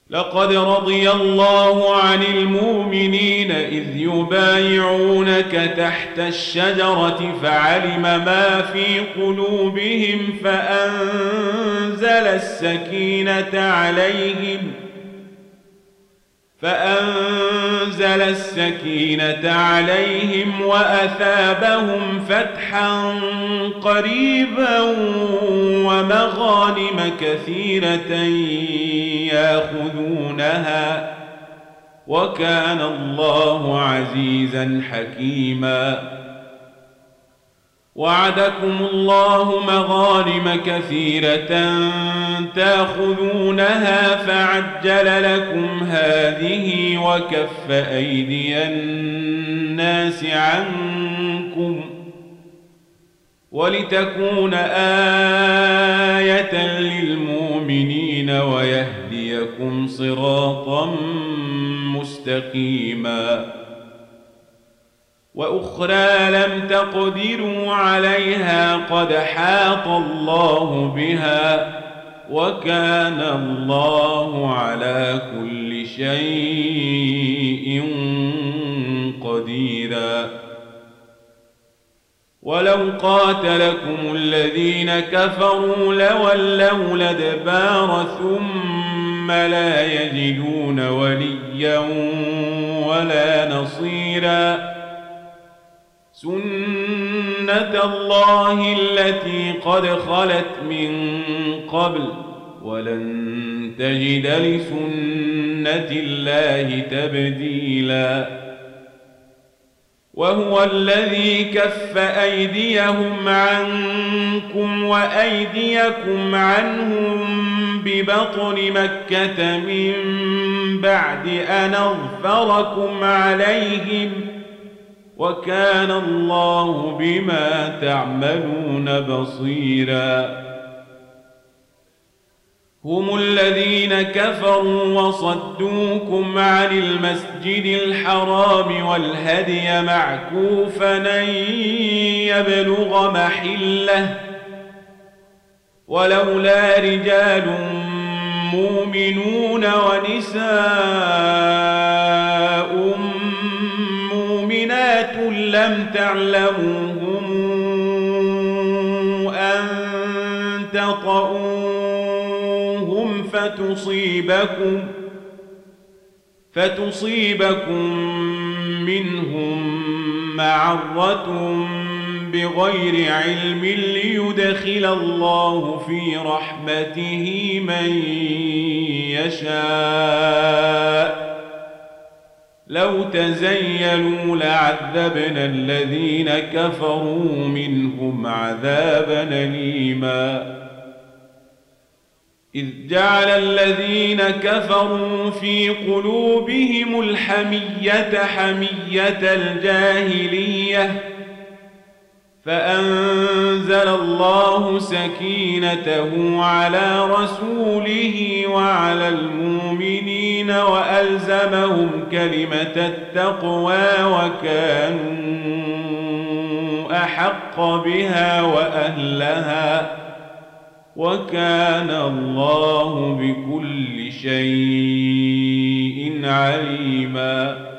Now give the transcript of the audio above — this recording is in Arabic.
لقد رضي الله عن المؤمنين إذ يبايعونك تحت الشجرة فعلم ما في قلوبهم فأنزل السكينة عليهم وأثابهم فتحا قريبا ومغانم كثيرة يأخذونها وكان الله عزيزا حكيما. وعدكم الله مغانم كثيرة تأخذونها فعجل لكم هذه وكف أيدي الناس عنكم ولتكون آية للمؤمنين ويهديكم صراطا مستقيما. وأخرى لم تقدروا عليها قد حاط الله بها وكان الله على كل شيء قديرا. ولو قاتلكم الذين كفروا لولوا الأدبار ثم لا يجدون وليا ولا نصيرا. سنة الله التي قد خلت من قبل ولن تجد لسنة الله تبديلا. وهو الذي كف أيديهم عنكم وأيديكم عنهم ببطن مكة من بعد أن أظفركم عليهم وكان الله بما تعملون بصيرا. هم الذين كفروا وصدوكم عن المسجد الحرام والهدي معكوفا أن يبلغ محله ولولا رجال مؤمنون ونساء مؤمنات لم تعلموهم أن تطؤوهم فتصيبكم منهم معرة بغير علم ليدخل الله في رحمته من يشاء. لو تزيلوا لعذبنا الذين كفروا منهم عذابا أليما. إذ جعل الذين كفروا في قلوبهم الحمية حمية الجاهلية فأنزل الله سكينته على رسوله وعلى المؤمنين وألزمهم كلمة التقوى وكانوا أحق بها وأهلها وكان الله بكل شيء عليما.